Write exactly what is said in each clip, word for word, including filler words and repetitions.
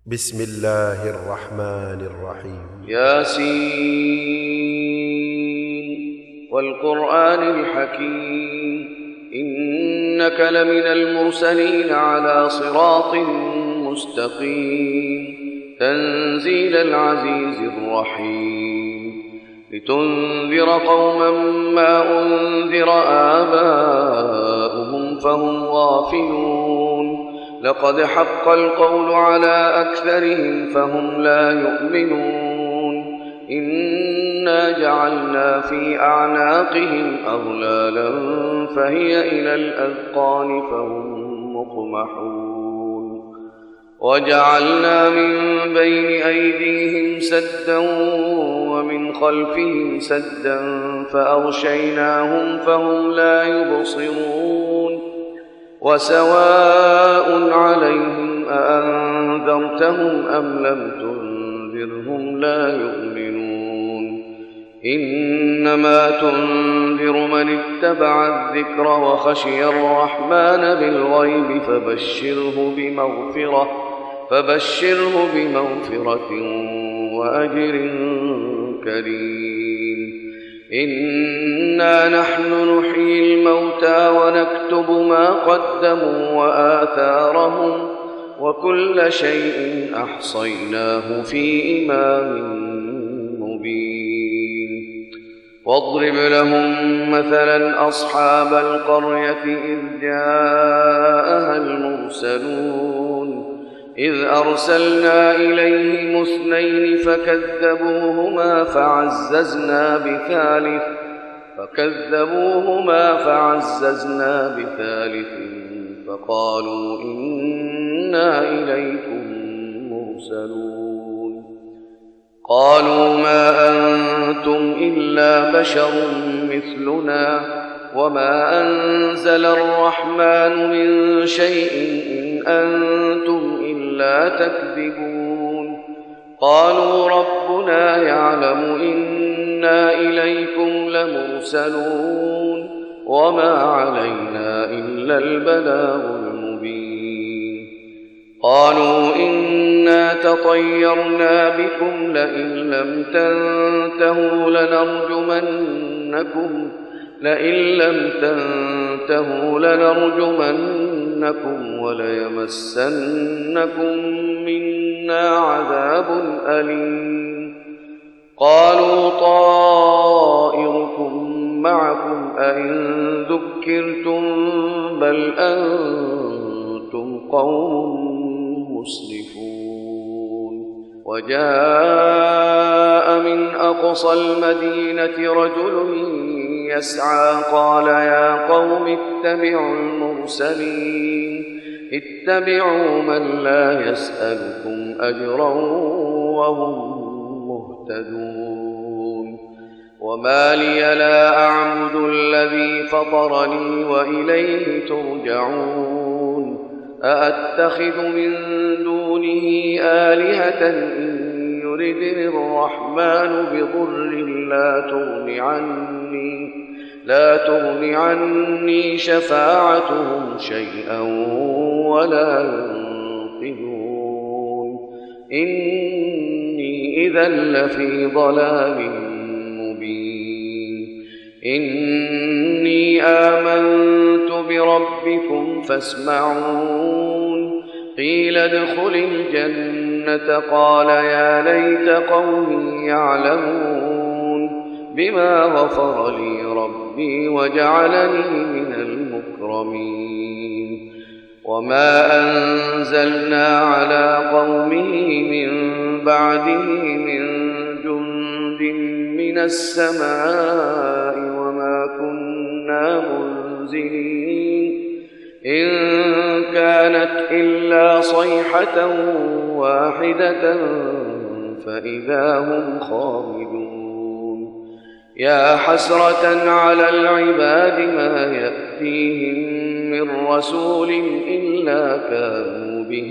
بسم الله الرحمن الرحيم. ياسين والقرآن الحكيم إنك لمن المرسلين على صراط مستقيم تنزيل العزيز الرحيم لتنذر قوما ما أنذر آباؤهم فهم غافلون لقد حق القول على أكثرهم فهم لا يؤمنون إنا جعلنا في أعناقهم أغلالا فهي إلى الأذقان فهم مقمحون وجعلنا من بين أيديهم سدا ومن خلفهم سدا فأغشيناهم فهم لا يبصرون وسواء عليهم أأنذرتهم أم لم تنذرهم لا يؤمنون إنما تنذر من اتبع الذكر وخشي الرحمن بالغيب فبشره بمغفرة فبشره بمغفرة وأجر كريم إنا نحن نحيي الموتى ونكتب ما قدموا وآثارهم وكل شيء أحصيناه في إمام مبين واضرب لهم مثلا أصحاب القرية إذ جاءها المرسلون إذ أرسلنا إليهم اثنين فكذبوهما فعززنا بثالث فكذبوهما فعززنا بثالث فقالوا إنا إليكم مرسلون قالوا ما أنتم إلا بشر مثلنا وما أنزل الرحمن من شيء إن أنتم إلا تكذبون قالوا ربنا يعلم إنا إليكم لمرسلون وما علينا إلا البلاغ المبين قالوا إنا تطيرنا بكم لئن لم تنتهوا لنرجمنكم لئن لم تنتهوا لنرجمنكم وليمسنكم منا عذاب أليم قالوا طائركم معكم أئن ذكرتم بل أنتم قوم مسرفون وجاء من أقصى المدينة رجل يسعى قال يا قوم اتبعوا المرسلين اتبعوا من لا يسألكم أجرا وهم مهتدون وما لي لا أعبد الذي فطرني وإليه ترجعون أأتخذ من دونه آلهة إن يردني الرحمن بضر لا تغن عني لا تغن عني شفاعتهم شيئا ولا ينقذون إني إذا لفي ضلال مبين إني آمنت بربكم فاسمعون قيل ادخل الجنة قال يا ليت قومي يعلمون بما غفر لي ربي وجعلني من المكرمين وما أنزلنا على قومه من بعده من جند من السماء وما كنا منزلين إن كانت إلا صيحة واحدة فإذا هم خامدون يا حسرة على العباد ما يأتيهم من رسول إلا كانوا به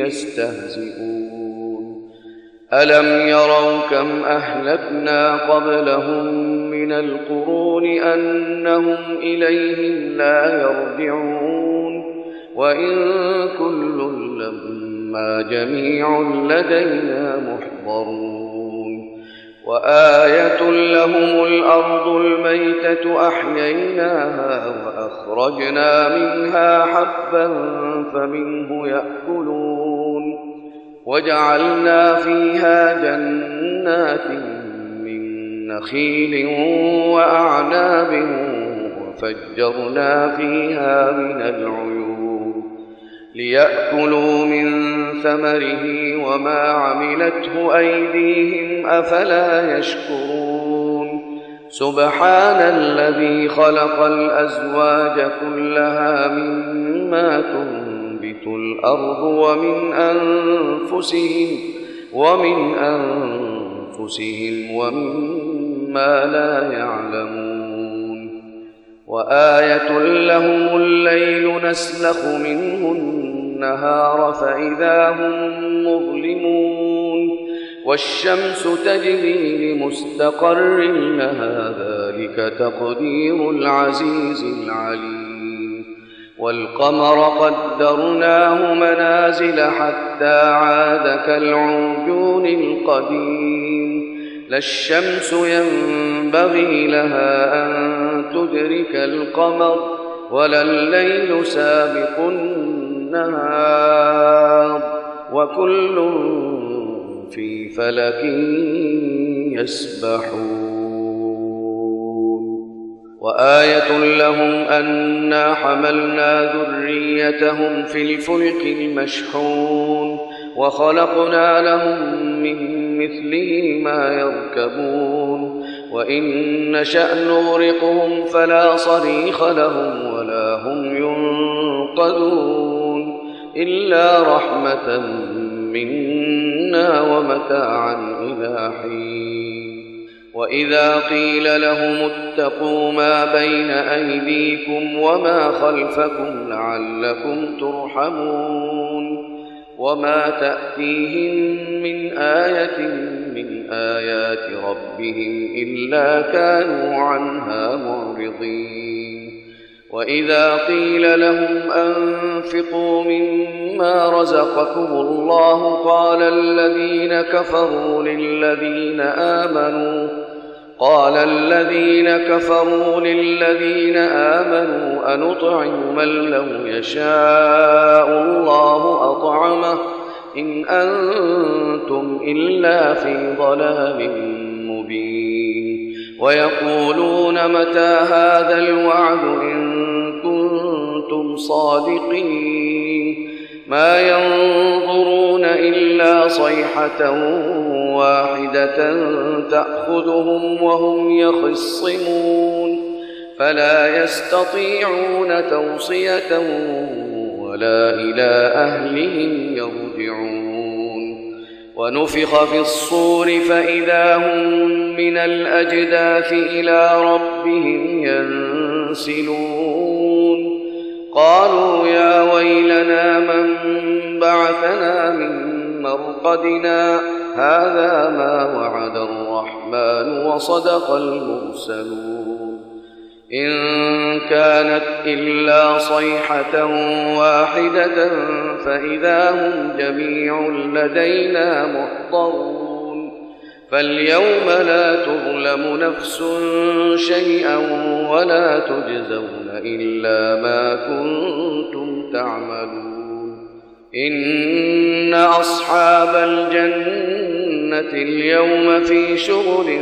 يستهزئون ألم يروا كم أهلكنا قبلهم من القرون أنهم إليهم لا يرجعون وإن كل لما إنا جميع لدينا محضرون وآية لهم الأرض الميتة أحييناها وأخرجنا منها حبا فمنه يأكلون وجعلنا فيها جنات من نخيل وأعناب وفجرنا فيها من العيون ليأكلوا من ثمره وما عملته أيديهم أفلا يشكرون سبحان الذي خلق الأزواج كلها مما تنبت الأرض ومن أنفسهم ومن أنفسهم ومما لا يعلمون وآية لهم الليل نسلخ منه النهار فإذا هم مظلمون والشمس تجري لمستقر لها ذلك تقدير العزيز العليم والقمر قدرناه منازل حتى عاد كالعرجون القديم لا الشمس ينبغي لها أن تدرك القمر ولا الليل سابق النهار وكل في فلك يسبحون وآية لهم أنا حملنا ذريتهم في الفلك المشحون وخلقنا لهم من مثله ما يركبون وإن نشأ نغرقهم فلا صريخ لهم ولا هم ينقذون إلا رحمة منا ومتاعا إلى حين وإذا قيل لهم اتقوا ما بين أيديكم وما خلفكم لعلكم ترحمون وما تأتيهم من آية من آيات ربهم إلا كانوا عنها معرضين وإذا قيل لهم أنفقوا مما رزقكم الله قال الذين كفروا للذين آمنوا قال الذين كفروا للذين آمنوا أنطعم من لو يشاء الله أطعمه إن أنتم إلا في ضلال مبين ويقولون متى هذا الوعد إن كنتم صادقين ما ينظرون إلا صيحة واحدة تأخذهم وهم يخصمون فلا يستطيعون توصية ولا إلى أهلهم يرجعون ونفخ في الصور فإذا هم من الأجداث إلى ربهم ينسلون قالوا يا ويلنا من بعثنا من مرقدنا هذا ما وعد الرحمن وصدق المرسلون إن كانت إلا صيحة واحدة فإذا هم جميع لدينا محضرون فاليوم لا تظلم نفس شيئا ولا تجزون إلا ما كنتم تعملون إن أصحاب الجنة اليوم في شغل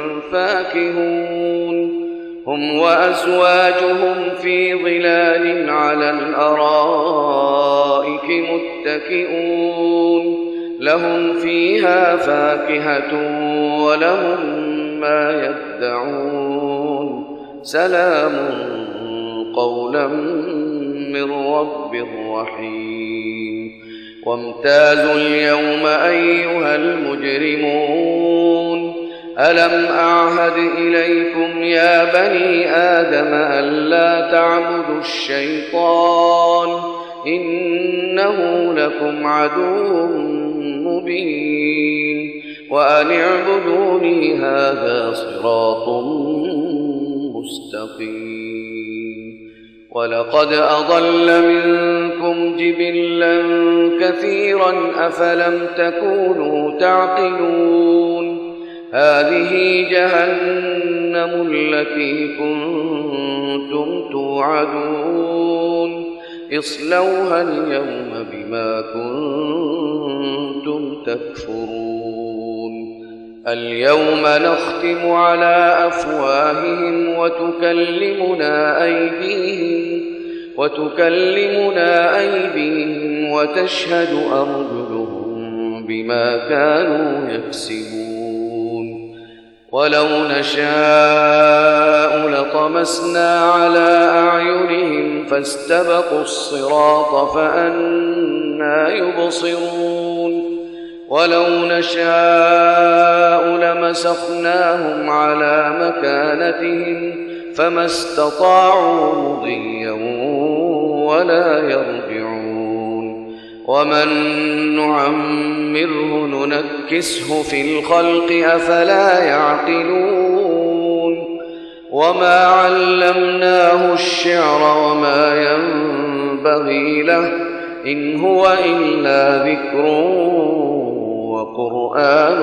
فاكهون هم وأزواجهم في ظلال على الأرائك متكئون لهم فيها فاكهة ولهم ما يدعون سلام قولا من رب رحيم وامتازوا اليوم أيها المجرمون ألم أعهد إليكم يا بني آدم ألا تعبدوا الشيطان إنه لكم عدو مبين وأن اعبدوني هذا صراط مستقيم ولقد أضل منكم منكم جبلا كثيرا أفلم تكونوا تعقلون هذه جهنم التي كنتم توعدون اصلوها اليوم بما كنتم تكفرون اليوم نختم على أفواههم وتكلمنا أيديهم وتكلمنا أيديهم وتشهد أرجلهم بما كانوا يكسبون ولو نشاء لطمسنا على أعينهم فاستبقوا الصراط فأنى يبصرون ولو نشاء لمسخناهم على مكانتهم فما استطاعوا مضيا ولا يرجعون ومن نعمره ننكسه في الخلق أفلا يعقلون وما علمناه الشعر وما ينبغي له إن هو إلا ذكر وقرآن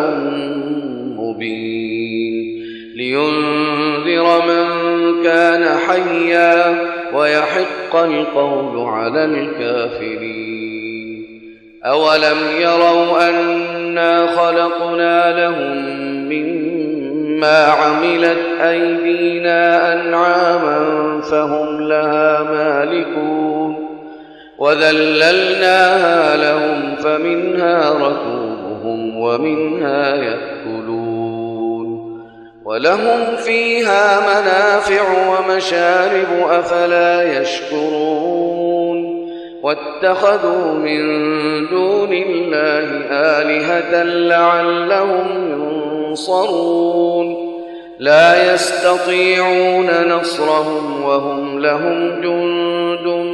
مبين لينذر من كان حيا ويحق القول على الكافرين أولم يروا أنا خلقنا لهم مما عملت أيدينا أنعاما فهم لها مالكون وذللناها لهم فمنها ركوبهم ومنها يأكلون ولهم فيها منافع ومشارب أفلا يشكرون واتخذوا من دون الله آلهة لعلهم ينصرون لا يستطيعون نصرهم وهم لهم جند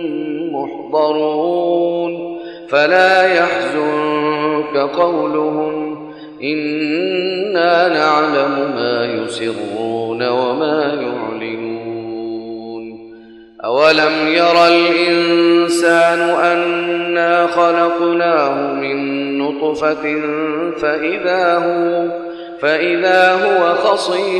محضرون فلا يحزنك قولهم إنا نعلم ما يسرون وما يعلنون أولم ير الإنسان أنا خلقناه من نطفة فإذا هو, فإذا هو خصيم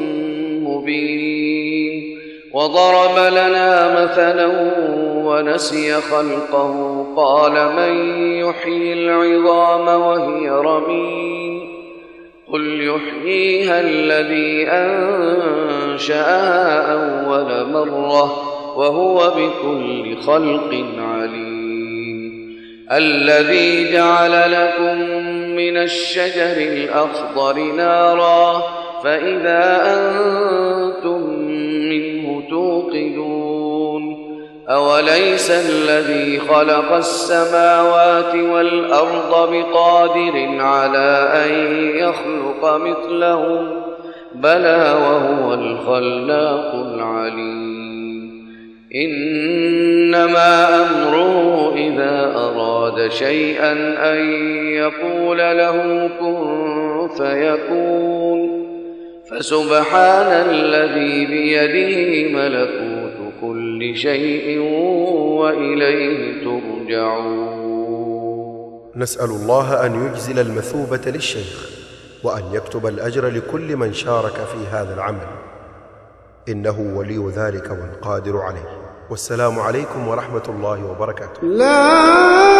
مبين وضرب لنا مثلا ونسي خلقه قال من يحيي العظام وهي رميم قل يحييها الذي أنشأها أول مرة وهو بكل خلق عليم الذي جعل لكم من الشجر الأخضر نارا فإذا أنتم منه توقدون أوليس الذي خلق السماوات والأرض بقادر على أن يخلق مثلهم بلى وهو الخلاق العليم إنما أمره إذا أراد شيئا أن يقول له كن فيكون فسبحان الذي بيده ملكوت كل شيء وإليه ترجعون. نسأل الله أن يجزل المثوبة للشيخ وأن يكتب الأجر لكل من شارك في هذا العمل إنه ولي ذلك والقادر عليه. والسلام عليكم ورحمة الله وبركاته. لا